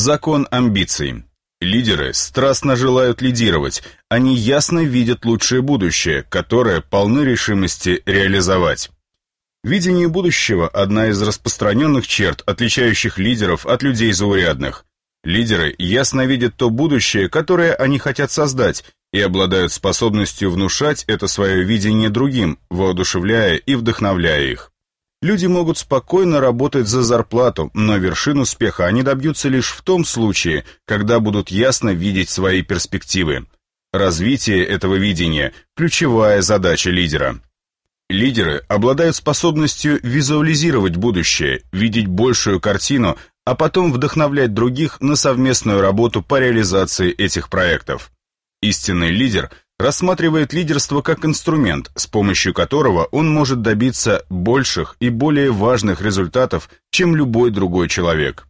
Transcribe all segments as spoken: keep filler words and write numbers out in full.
Закон амбиций. Лидеры страстно желают лидировать, они ясно видят лучшее будущее, которое полны решимости реализовать. Видение будущего – одна из распространенных черт, отличающих лидеров от людей заурядных. Лидеры ясно видят то будущее, которое они хотят создать, и обладают способностью внушать это свое видение другим, воодушевляя и вдохновляя их. Люди могут спокойно работать за зарплату, но вершин успеха они добьются лишь в том случае, когда будут ясно видеть свои перспективы. Развитие этого видения – ключевая задача лидера. Лидеры обладают способностью визуализировать будущее, видеть большую картину, а потом вдохновлять других на совместную работу по реализации этих проектов. Истинный лидер рассматривает лидерство как инструмент, с помощью которого он может добиться больших и более важных результатов, чем любой другой человек.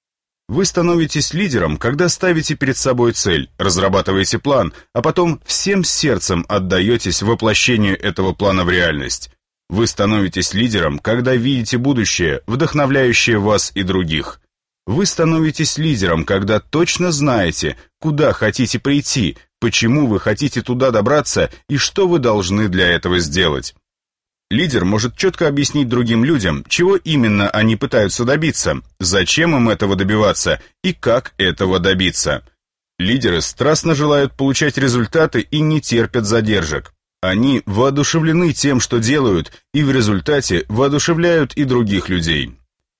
Вы становитесь лидером, когда ставите перед собой цель, разрабатываете план, а потом всем сердцем отдаетесь воплощению этого плана в реальность. Вы становитесь лидером, когда видите будущее, вдохновляющее вас и других. Вы становитесь лидером, когда точно знаете, куда хотите прийти, почему вы хотите туда добраться и что вы должны для этого сделать. Лидер может четко объяснить другим людям, чего именно они пытаются добиться, зачем им этого добиваться и как этого добиться. Лидеры страстно желают получать результаты и не терпят задержек. Они воодушевлены тем, что делают, и в результате воодушевляют и других людей.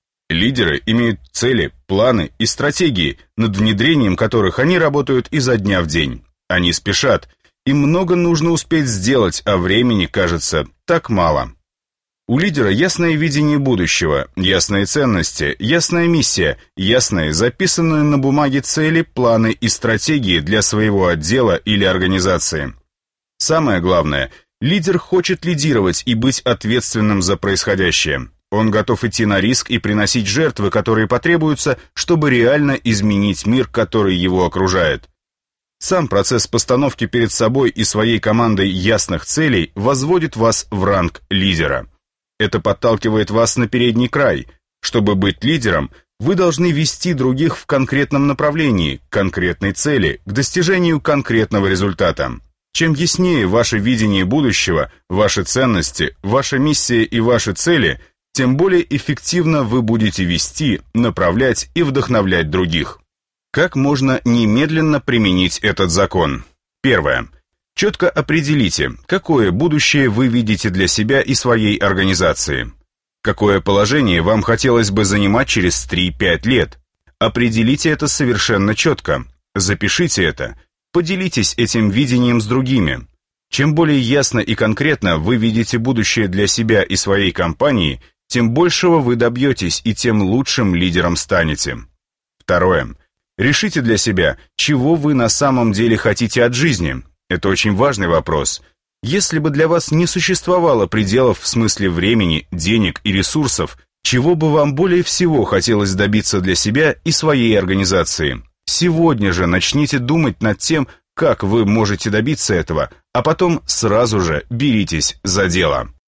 Лидеры имеют цели, планы и стратегии, над внедрением которых они работают изо дня в день. Они спешат, им много нужно успеть сделать, а времени, кажется, так мало. У лидера ясное видение будущего, ясные ценности, ясная миссия, ясные, записанные на бумаге цели, планы и стратегии для своего отдела или организации. Самое главное, лидер хочет лидировать и быть ответственным за происходящее. Он готов идти на риск и приносить жертвы, которые потребуются, чтобы реально изменить мир, который его окружает. Сам процесс постановки перед собой и своей командой ясных целей возводит вас в ранг лидера. Это подталкивает вас на передний край. Чтобы быть лидером, вы должны вести других в конкретном направлении, к конкретной цели, к достижению конкретного результата. Чем яснее ваше видение будущего, ваши ценности, ваша миссия и ваши цели, тем более эффективно вы будете вести, направлять и вдохновлять других. Как можно немедленно применить этот закон? Первое. Четко определите, какое будущее вы видите для себя и своей организации. Какое положение вам хотелось бы занимать через три-пять лет? Определите это совершенно четко. Запишите это. Поделитесь этим видением с другими. Чем более ясно и конкретно вы видите будущее для себя и своей компании, тем большего вы добьетесь и тем лучшим лидером станете. Второе. Решите для себя, чего вы на самом деле хотите от жизни. Это очень важный вопрос. Если бы для вас не существовало пределов в смысле времени, денег и ресурсов, чего бы вам более всего хотелось добиться для себя и своей организации? Сегодня же начните думать над тем, как вы можете добиться этого, а потом сразу же беритесь за дело.